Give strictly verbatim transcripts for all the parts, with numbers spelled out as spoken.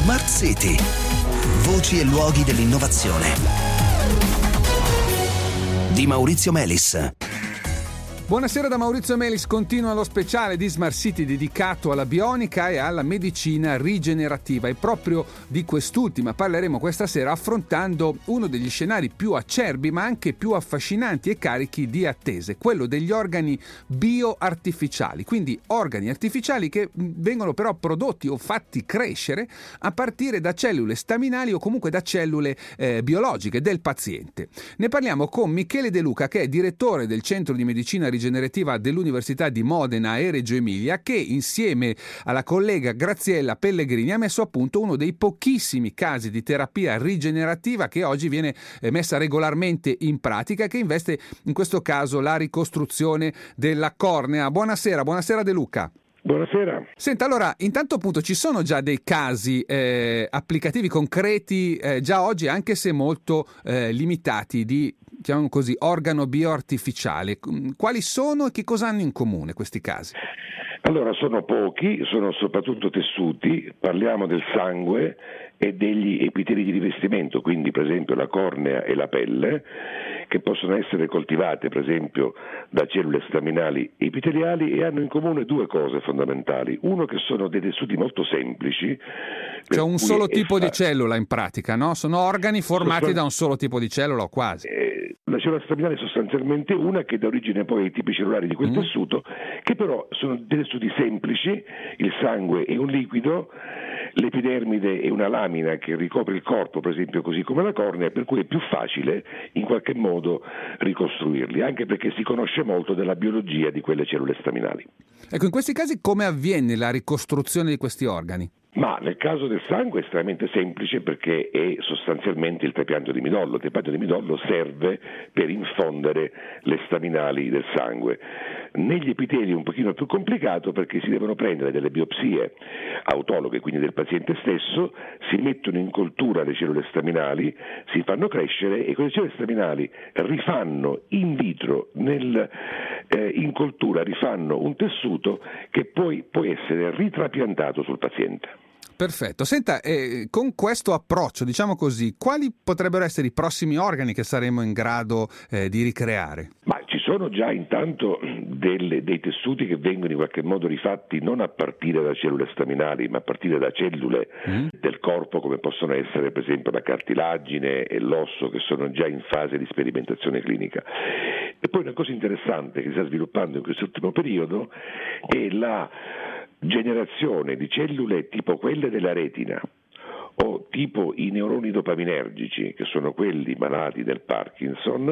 Smart City. Voci e luoghi dell'innovazione. Di Maurizio Melis. Buonasera da Maurizio Melis, continua lo speciale di Smart City dedicato alla bionica e alla medicina rigenerativa, e proprio di quest'ultima parleremo questa sera affrontando uno degli scenari più acerbi ma anche più affascinanti e carichi di attese, quello degli organi bioartificiali, quindi organi artificiali che vengono però prodotti o fatti crescere a partire da cellule staminali o comunque da cellule eh, biologiche del paziente. Ne parliamo con Michele De Luca, che è direttore del Centro di Medicina Rigenerativa dell'Università di Modena e Reggio Emilia, che insieme alla collega Graziella Pellegrini ha messo a punto uno dei pochissimi casi di terapia rigenerativa che oggi viene messa regolarmente in pratica, che investe in questo caso la ricostruzione della cornea. Buonasera, buonasera De Luca. Buonasera. Senta, allora, intanto appunto ci sono già dei casi eh, applicativi concreti eh, già oggi, anche se molto eh, limitati, di, chiamiamo così, organo bioartificiale. Quali sono e che cosa hanno in comune questi casi? Allora, sono pochi, sono soprattutto tessuti, parliamo del sangue e degli epiteli di rivestimento, quindi per esempio la cornea e la pelle, che possono essere coltivate per esempio da cellule staminali epiteliali e hanno in comune due cose fondamentali. Uno, che sono dei tessuti molto semplici. Cioè un solo tipo fa... di cellula in pratica, no? Sono organi formati Sostan... da un solo tipo di cellula o quasi. Eh, la cellula staminale è sostanzialmente una che dà origine poi ai tipi cellulari di quel mm. tessuto, che però sono dei tessuti semplici, il sangue è un liquido, l'epidermide è una lamina che ricopre il corpo, per esempio così come la cornea, per cui è più facile in qualche modo ricostruirli, anche perché si conosce molto della biologia di quelle cellule staminali. Ecco, in questi casi come avviene la ricostruzione di questi organi? Ma nel caso del sangue è estremamente semplice, perché è sostanzialmente il trapianto di midollo. Il trapianto di midollo serve per infondere le staminali del sangue. Negli epiteli è un pochino più complicato, perché si devono prendere delle biopsie autologhe, quindi del paziente stesso, si mettono in coltura le cellule staminali, si fanno crescere e quelle cellule staminali rifanno in vitro, nel, eh, in coltura, rifanno un tessuto che poi può essere ritrapiantato sul paziente. Perfetto. Senta, eh, con questo approccio, diciamo così, quali potrebbero essere i prossimi organi che saremo in grado eh, di ricreare? Ma ci sono già intanto delle, dei tessuti che vengono in qualche modo rifatti non a partire da cellule staminali, ma a partire da cellule mm. del corpo, come possono essere per esempio la cartilagine e l'osso, che sono già in fase di sperimentazione clinica. E poi una cosa interessante che si sta sviluppando in quest'ultimo periodo è la generazione di cellule tipo quelle della retina o tipo i neuroni dopaminergici, che sono quelli malati del Parkinson,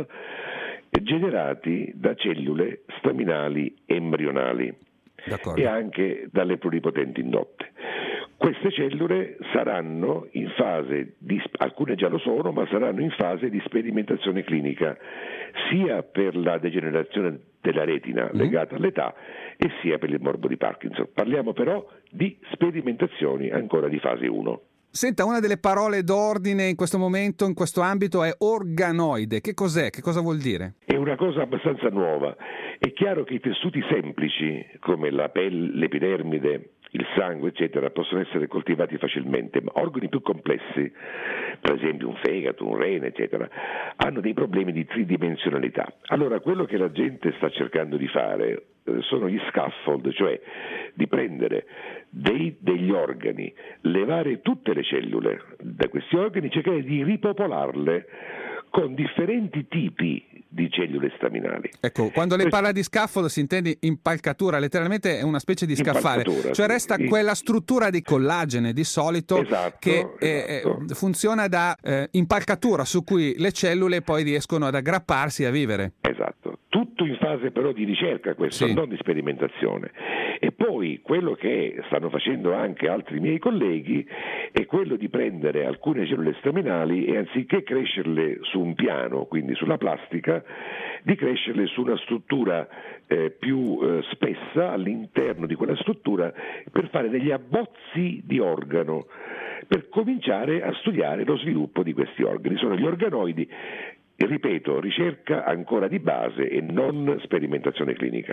generati da cellule staminali embrionali. D'accordo. E anche dalle pluripotenti indotte. Queste cellule saranno in fase di, alcune già lo sono, ma saranno in fase di sperimentazione clinica, sia per la degenerazione della retina mm. legata all'età e sia per il morbo di Parkinson. Parliamo però di sperimentazioni ancora di fase uno. Senta, una delle parole d'ordine in questo momento, in questo ambito, è organoide. Che cos'è? Che cosa vuol dire? È una cosa abbastanza nuova. È chiaro che i tessuti semplici, come la pelle, l'epidermide, il sangue, eccetera, possono essere coltivati facilmente, ma organi più complessi, per esempio un fegato, un rene, eccetera, hanno dei problemi di tridimensionalità. Allora, quello che la gente sta cercando di fare eh, sono gli scaffold, cioè di prendere dei, degli organi, levare tutte le cellule da questi organi, cercare di ripopolarle con differenti tipi di cellule staminali. Ecco, quando lei parla di scaffold si intende impalcatura, letteralmente è una specie di scaffale, cioè resta sì. quella struttura di collagene di solito esatto, che esatto. Eh, funziona da eh, impalcatura su cui le cellule poi riescono ad aggrapparsi a vivere. Esatto, tutto in fase però di ricerca questo, sì. non di sperimentazione. E poi quello che stanno facendo anche altri miei colleghi è quello di prendere alcune cellule staminali e anziché crescerle su un piano, quindi sulla plastica, di crescerle su una struttura eh, più eh, spessa all'interno di quella struttura, per fare degli abbozzi di organo, per cominciare a studiare lo sviluppo di questi organi. Sono gli organoidi. E ripeto, ricerca ancora di base e non sperimentazione clinica.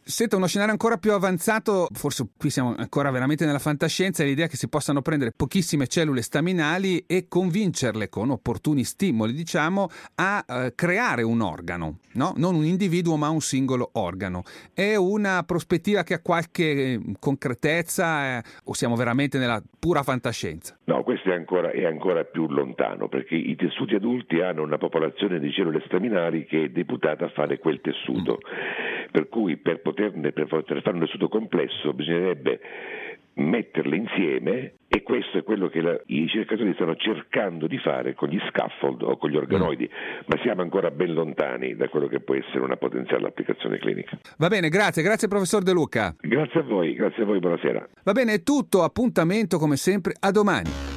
Senta, uno scenario ancora più avanzato, forse qui siamo ancora veramente nella fantascienza, è l'idea che si possano prendere pochissime cellule staminali e convincerle con opportuni stimoli, diciamo, a eh, creare un organo, no? Non un individuo ma un singolo organo. È una prospettiva che ha qualche concretezza eh, o siamo veramente nella pura fantascienza? No, questo è ancora, è ancora più lontano, perché i tessuti adulti hanno una popolazione di cellule staminali che è deputata a fare quel tessuto, mm. per cui per poterne per poter fare un tessuto complesso bisognerebbe metterle insieme, e questo è quello che la, i ricercatori stanno cercando di fare con gli scaffold o con gli organoidi, mm. ma siamo ancora ben lontani da quello che può essere una potenziale applicazione clinica. Va bene, grazie, grazie professor De Luca. Grazie a voi, grazie a voi, buonasera. Va bene, è tutto, appuntamento come sempre a domani.